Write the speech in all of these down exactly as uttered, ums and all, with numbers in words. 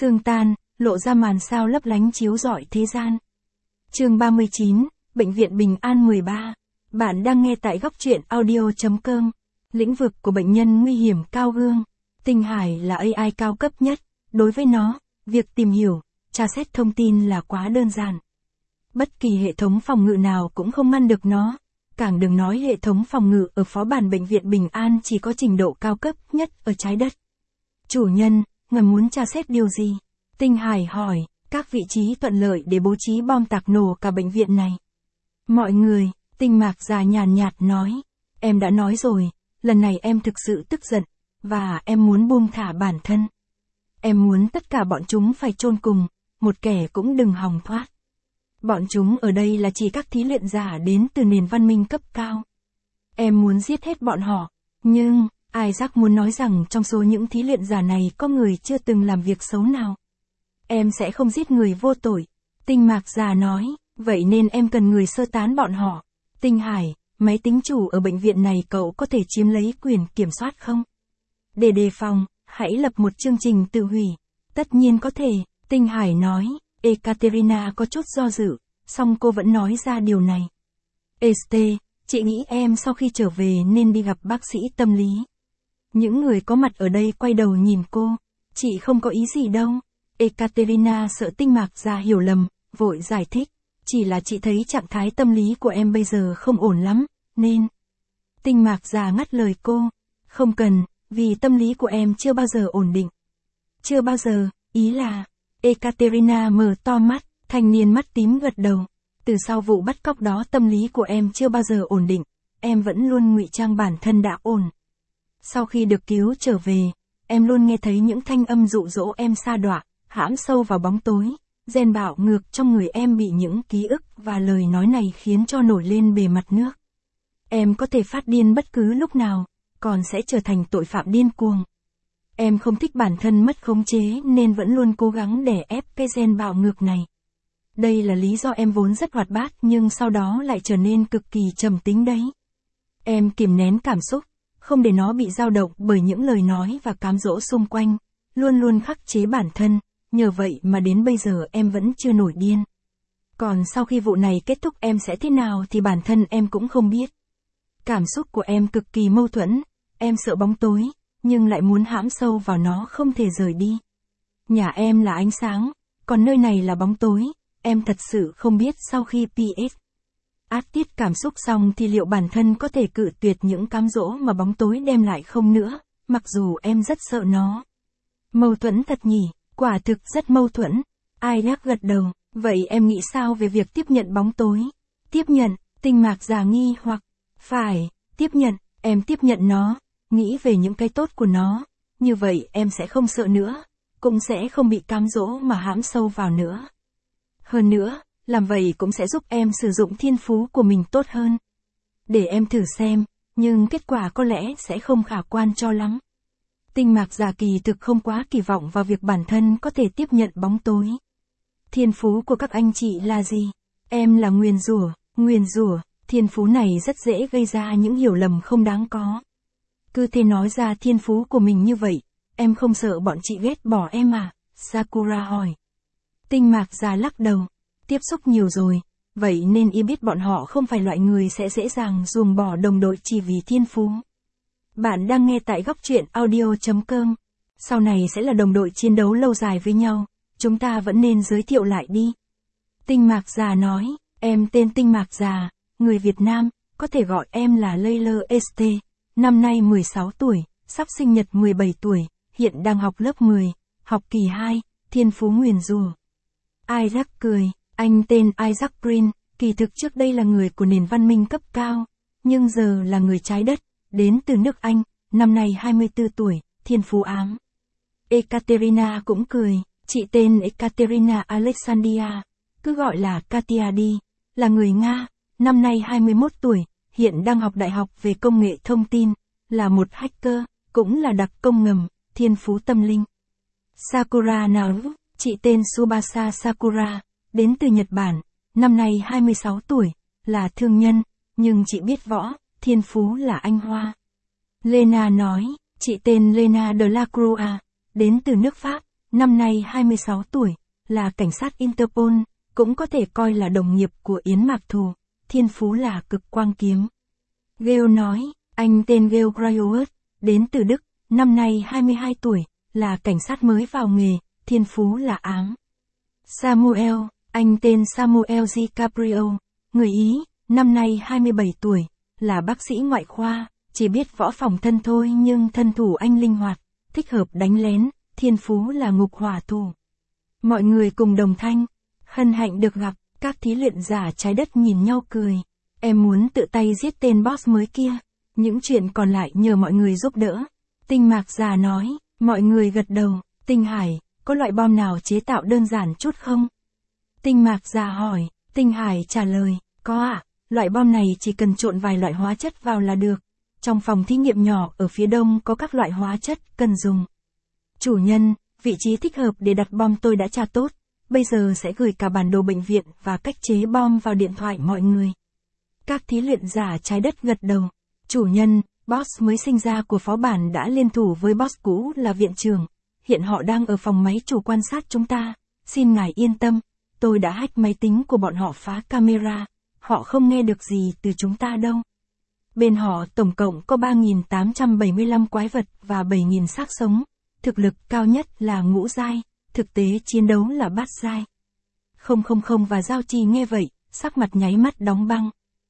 Sương tan, lộ ra màn sao lấp lánh chiếu rọi thế gian. Chương ba mươi chín, Bệnh viện Bình An mười ba. Bạn đang nghe tại góc truyện audio chấm com. Lĩnh vực của bệnh nhân nguy hiểm cao gương. Tinh Hải là a i cao cấp nhất. Đối với nó, việc tìm hiểu, tra xét thông tin là quá đơn giản. Bất kỳ hệ thống phòng ngự nào cũng không ngăn được nó. Càng đừng nói hệ thống phòng ngự ở phó bản Bệnh viện Bình An chỉ có trình độ cao cấp nhất ở trái đất. Chủ nhân, ngài muốn tra xét điều gì? Tinh Hải hỏi, các vị trí thuận lợi để bố trí bom tạc nổ cả bệnh viện này. Mọi người, Tinh Mạc già nhàn nhạt nói, em đã nói rồi, lần này em thực sự tức giận, và em muốn buông thả bản thân. Em muốn tất cả bọn chúng phải chôn cùng, một kẻ cũng đừng hòng thoát. Bọn chúng ở đây là chỉ các thí luyện giả đến từ nền văn minh cấp cao. Em muốn giết hết bọn họ, nhưng, Isaac muốn nói rằng trong số những thí luyện giả này có người chưa từng làm việc xấu nào. Em sẽ không giết người vô tội. Tinh Mạc già nói, vậy nên em cần người sơ tán bọn họ. Tinh Hải, máy tính chủ ở bệnh viện này cậu có thể chiếm lấy quyền kiểm soát không? Để đề phòng, hãy lập một chương trình tự hủy. Tất nhiên có thể, Tinh Hải nói. Ekaterina có chút do dự, song cô vẫn nói ra điều này. Este, chị nghĩ em sau khi trở về nên đi gặp bác sĩ tâm lý. Những người có mặt ở đây quay đầu nhìn cô. Chị không có ý gì đâu. Ekaterina sợ Tinh Mạc già hiểu lầm, vội giải thích. Chỉ là chị thấy trạng thái tâm lý của em bây giờ không ổn lắm, nên... Tinh Mạc già ngắt lời cô. Không cần, vì tâm lý của em chưa bao giờ ổn định. Chưa bao giờ, ý là... Ekaterina mở to mắt, thanh niên mắt tím gật đầu. Từ sau vụ bắt cóc đó tâm lý của em chưa bao giờ ổn định, em vẫn luôn ngụy trang bản thân đã ổn. Sau khi được cứu trở về, em luôn nghe thấy những thanh âm dụ dỗ em sa đọa, hãm sâu vào bóng tối, gen bạo ngược trong người em bị những ký ức và lời nói này khiến cho nổi lên bề mặt nước. Em có thể phát điên bất cứ lúc nào, còn sẽ trở thành tội phạm điên cuồng. Em không thích bản thân mất khống chế nên vẫn luôn cố gắng đè ép cái gen bạo ngược này. Đây là lý do em vốn rất hoạt bát nhưng sau đó lại trở nên cực kỳ trầm tính đấy. Em kìm nén cảm xúc, không để nó bị dao động bởi những lời nói và cám dỗ xung quanh, luôn luôn khắc chế bản thân, nhờ vậy mà đến bây giờ em vẫn chưa nổi điên. Còn sau khi vụ này kết thúc em sẽ thế nào thì bản thân em cũng không biết. Cảm xúc của em cực kỳ mâu thuẫn, em sợ bóng tối, nhưng lại muốn hãm sâu vào nó không thể rời đi. Nhà em là ánh sáng, còn nơi này là bóng tối, em thật sự không biết sau khi pê ét át tiết cảm xúc xong thì liệu bản thân có thể cự tuyệt những cám dỗ mà bóng tối đem lại không nữa, mặc dù em rất sợ nó. Mâu thuẫn thật nhỉ, quả thực rất mâu thuẫn. Isaac gật đầu, vậy em nghĩ sao về việc tiếp nhận bóng tối? Tiếp nhận, Tinh Mạc già nghi hoặc, phải, tiếp nhận, em tiếp nhận nó. Nghĩ về những cái tốt của nó, như vậy em sẽ không sợ nữa, cũng sẽ không bị cám dỗ mà hãm sâu vào nữa. Hơn nữa, làm vậy cũng sẽ giúp em sử dụng thiên phú của mình tốt hơn. Để em thử xem, nhưng kết quả có lẽ sẽ không khả quan cho lắm. Tinh Mạc già kỳ thực không quá kỳ vọng vào việc bản thân có thể tiếp nhận bóng tối. Thiên phú của các anh chị là gì? Em là nguyền rủa, nguyền rủa, thiên phú này rất dễ gây ra những hiểu lầm không đáng có. Cứ thế nói ra thiên phú của mình như vậy, em không sợ bọn chị ghét bỏ em à? Sakura hỏi. Tinh Mạc già lắc đầu, tiếp xúc nhiều rồi, vậy nên y biết bọn họ không phải loại người sẽ dễ dàng ruồng bỏ đồng đội chỉ vì thiên phú. Bạn đang nghe tại góc truyện audio chấm com. Sau này sẽ là đồng đội chiến đấu lâu dài với nhau, chúng ta vẫn nên giới thiệu lại đi. Tinh Mạc già nói, em tên Tinh Mạc già, người Việt Nam, có thể gọi em là Layla Este. Năm nay mười sáu tuổi, sắp sinh nhật mười bảy tuổi, hiện đang học lớp mười, học kỳ hai, thiên phú nguyền rủa. Isaac cười, anh tên Isaac Green, kỳ thực trước đây là người của nền văn minh cấp cao, nhưng giờ là người trái đất, đến từ nước Anh, năm nay hai mươi tư tuổi, thiên phú ám. Ekaterina cũng cười, chị tên Ekaterina Alexandria, cứ gọi là Katia đi, là người Nga, năm nay hai mươi mốt tuổi. Hiện đang học đại học về công nghệ thông tin, là một hacker, cũng là đặc công ngầm, thiên phú tâm linh. Sakura Naru, chị tên Tsubasa Sakura, đến từ Nhật Bản, năm nay hai mươi sáu tuổi, là thương nhân, nhưng chị biết võ, thiên phú là Anh Hoa. Lena nói, chị tên Lena de la Crua, đến từ nước Pháp, năm nay hai mươi sáu tuổi, là cảnh sát Interpol, cũng có thể coi là đồng nghiệp của Yến Mạc Thù, thiên phú là cực quang kiếm. Gale nói, anh tên Gale Grioworth, đến từ Đức, năm nay hai mươi hai tuổi, là cảnh sát mới vào nghề, thiên phú là ám. Samuel, anh tên Samuel DiCaprio, người Ý, năm nay hai mươi bảy tuổi, là bác sĩ ngoại khoa, chỉ biết võ phòng thân thôi nhưng thân thủ anh linh hoạt, thích hợp đánh lén, thiên phú là ngục hỏa thủ. Mọi người cùng đồng thanh, hân hạnh được gặp, các thí luyện giả trái đất nhìn nhau cười. Em muốn tự tay giết tên boss mới kia, những chuyện còn lại nhờ mọi người giúp đỡ. Tinh Mạc già nói, mọi người gật đầu. Tinh Hải, có loại bom nào chế tạo đơn giản chút không? Tinh Mạc già hỏi, Tinh Hải trả lời, có ạ, loại bom này chỉ cần trộn vài loại hóa chất vào là được. Trong phòng thí nghiệm nhỏ ở phía đông có các loại hóa chất cần dùng. Chủ nhân, vị trí thích hợp để đặt bom tôi đã tra tốt, bây giờ sẽ gửi cả bản đồ bệnh viện và cách chế bom vào điện thoại mọi người. Các thí luyện giả trái đất gật đầu. Chủ nhân, boss mới sinh ra của phó bản đã liên thủ với boss cũ là viện trưởng. Hiện họ đang ở phòng máy chủ quan sát chúng ta. Xin ngài yên tâm, tôi đã hack máy tính của bọn họ phá camera. Họ không nghe được gì từ chúng ta đâu. Bên họ tổng cộng có ba nghìn tám trăm bảy mươi lăm quái vật và bảy nghìn xác sống. Thực lực cao nhất là ngũ giai, thực tế chiến đấu là bát giai. Không không không và Giao Trì nghe vậy, sắc mặt nháy mắt đóng băng.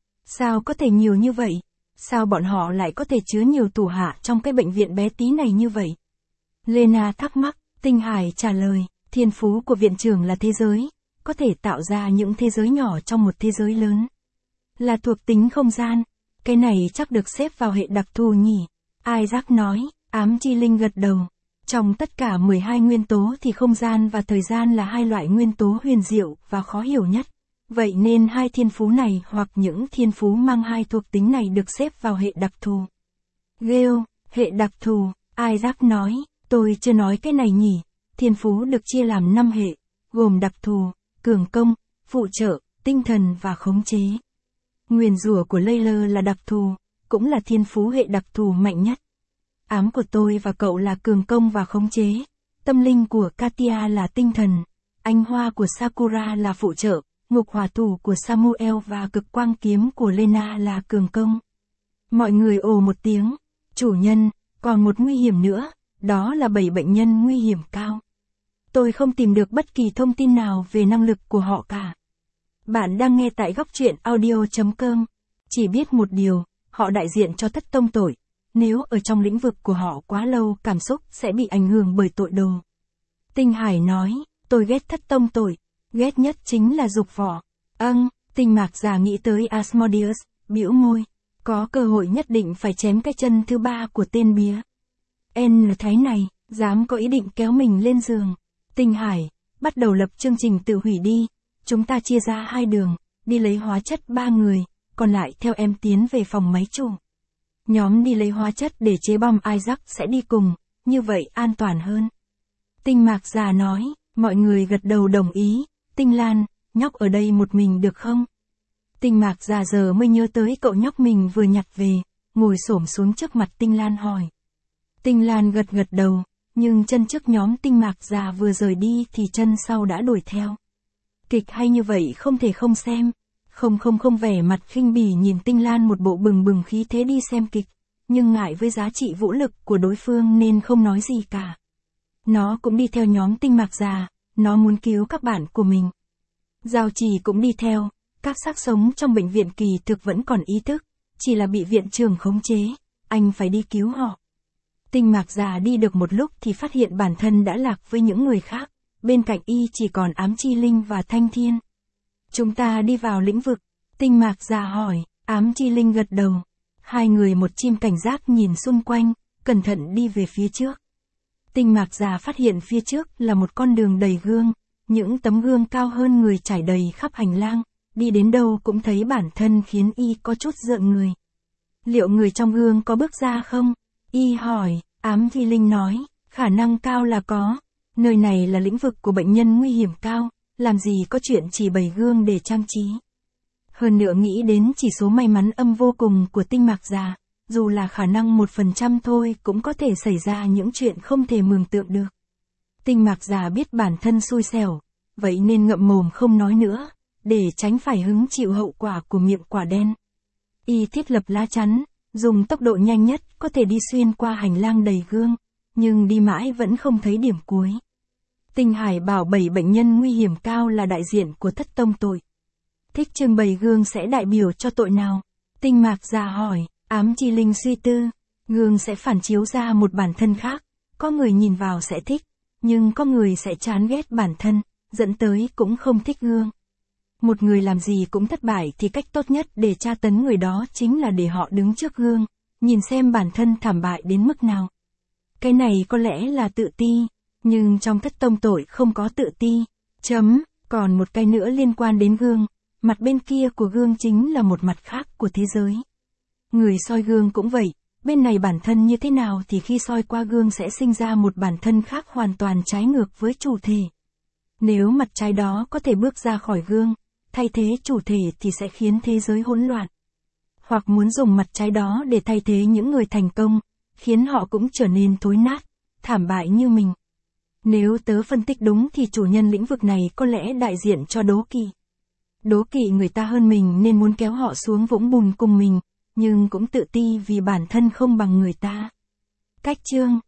Sao có thể nhiều như vậy? Sao bọn họ lại có thể chứa nhiều tù hạ trong cái bệnh viện bé tí này như vậy? Lena thắc mắc, Tinh Hải trả lời, thiên phú của viện trưởng là thế giới, có thể tạo ra những thế giới nhỏ trong một thế giới lớn. Là thuộc tính không gian, cái này chắc được xếp vào hệ đặc thù nhỉ? Isaac nói, ám chi linh gật đầu. Trong tất cả mười hai nguyên tố thì không gian và thời gian là hai loại nguyên tố huyền diệu và khó hiểu nhất. Vậy nên hai thiên phú này hoặc những thiên phú mang hai thuộc tính này được xếp vào hệ đặc thù. Gale, hệ đặc thù, Isaac nói, tôi chưa nói cái này nhỉ. Thiên phú được chia làm năm hệ, gồm đặc thù, cường công, phụ trợ, tinh thần và khống chế. Nguyền rủa của Layla là đặc thù, cũng là thiên phú hệ đặc thù mạnh nhất. Ám của tôi và cậu là cường công và khống chế. Tâm linh của Katia là tinh thần. Ánh hoa của Sakura là phụ trợ. Ngục hỏa thủ của Samuel và cực quang kiếm của Lena là cường công. Mọi người ồ một tiếng. Chủ nhân, còn một nguy hiểm nữa, đó là bảy bệnh nhân nguy hiểm cao. Tôi không tìm được bất kỳ thông tin nào về năng lực của họ cả. Bạn đang nghe tại góc truyện audio chấm com. Chỉ biết một điều, họ đại diện cho thất tông tội. Nếu ở trong lĩnh vực của họ quá lâu cảm xúc sẽ bị ảnh hưởng bởi tội đồ. Tinh Hải nói, tôi ghét thất tông tội. Ghét nhất chính là dục vỏ. Âng, Tinh Mạc già nghĩ tới Asmodeus, bĩu môi. Có cơ hội nhất định phải chém cái chân thứ ba của tên bía. N thái này, dám có ý định kéo mình lên giường. Tinh Hải, bắt đầu lập chương trình tự hủy đi. Chúng ta chia ra hai đường, đi lấy hóa chất ba người, còn lại theo em tiến về phòng máy chủ. Nhóm đi lấy hóa chất để chế bom Isaac sẽ đi cùng, như vậy an toàn hơn. Tinh Mạc già nói, mọi người gật đầu đồng ý. Tinh Lan, nhóc ở đây một mình được không? Tinh Mạc già giờ mới nhớ tới cậu nhóc mình vừa nhặt về, ngồi xổm xuống trước mặt Tinh Lan hỏi. Tinh Lan gật gật đầu, nhưng chân trước nhóm Tinh Mạc già vừa rời đi thì chân sau đã đuổi theo. Kịch hay như vậy không thể không xem. Không không không vẻ mặt khinh bỉ nhìn Tinh Lan một bộ bừng bừng khí thế đi xem kịch, nhưng ngại với giá trị vũ lực của đối phương nên không nói gì cả. Nó cũng đi theo nhóm Tinh Mạc già, nó muốn cứu các bạn của mình. Giao Trì cũng đi theo, các xác sống trong bệnh viện kỳ thực vẫn còn ý thức, chỉ là bị viện trưởng khống chế, anh phải đi cứu họ. Tinh Mạc già đi được một lúc thì phát hiện bản thân đã lạc với những người khác, bên cạnh y chỉ còn ám chi linh và thanh thiên. Chúng ta đi vào lĩnh vực, Tinh Mạc già hỏi, ám chi linh gật đầu. Hai người một chim cảnh giác nhìn xung quanh, cẩn thận đi về phía trước. Tinh Mạc già phát hiện phía trước là một con đường đầy gương, những tấm gương cao hơn người trải đầy khắp hành lang, đi đến đâu cũng thấy bản thân khiến y có chút rợn người. Liệu người trong gương có bước ra không? Y hỏi, ám chi linh nói, khả năng cao là có. Nơi này là lĩnh vực của bệnh nhân nguy hiểm cao, làm gì có chuyện chỉ bày gương để trang trí. Hơn nữa nghĩ đến chỉ số may mắn âm vô cùng của Tinh Mạc già, dù là khả năng một phần trăm thôi cũng có thể xảy ra những chuyện không thể mường tượng được. Tinh Mạc già biết bản thân xui xẻo, vậy nên ngậm mồm không nói nữa, để tránh phải hứng chịu hậu quả của miệng quả đen. Y thiết lập lá chắn, dùng tốc độ nhanh nhất có thể đi xuyên qua hành lang đầy gương, nhưng đi mãi vẫn không thấy điểm cuối. Tinh Hải bảo bảy bệnh nhân nguy hiểm cao là đại diện của thất tông tội. Thích trưng bày gương sẽ đại biểu cho tội nào? Tinh Mạc già hỏi, ám chi linh suy tư, gương sẽ phản chiếu ra một bản thân khác, có người nhìn vào sẽ thích, nhưng có người sẽ chán ghét bản thân, dẫn tới cũng không thích gương. Một người làm gì cũng thất bại thì cách tốt nhất để tra tấn người đó chính là để họ đứng trước gương, nhìn xem bản thân thảm bại đến mức nào. Cái này có lẽ là tự ti, nhưng trong thất tông tội không có tự ti. Chấm, còn một cái nữa liên quan đến gương, mặt bên kia của gương chính là một mặt khác của thế giới. Người soi gương cũng vậy, bên này bản thân như thế nào thì khi soi qua gương sẽ sinh ra một bản thân khác hoàn toàn trái ngược với chủ thể. Nếu mặt trái đó có thể bước ra khỏi gương, thay thế chủ thể thì sẽ khiến thế giới hỗn loạn. Hoặc muốn dùng mặt trái đó để thay thế những người thành công, khiến họ cũng trở nên thối nát, thảm bại như mình. Nếu tớ phân tích đúng thì chủ nhân lĩnh vực này có lẽ đại diện cho đố kỵ. Đố kỵ người ta hơn mình nên muốn kéo họ xuống vũng bùn cùng mình, nhưng cũng tự ti vì bản thân không bằng người ta. Cách chương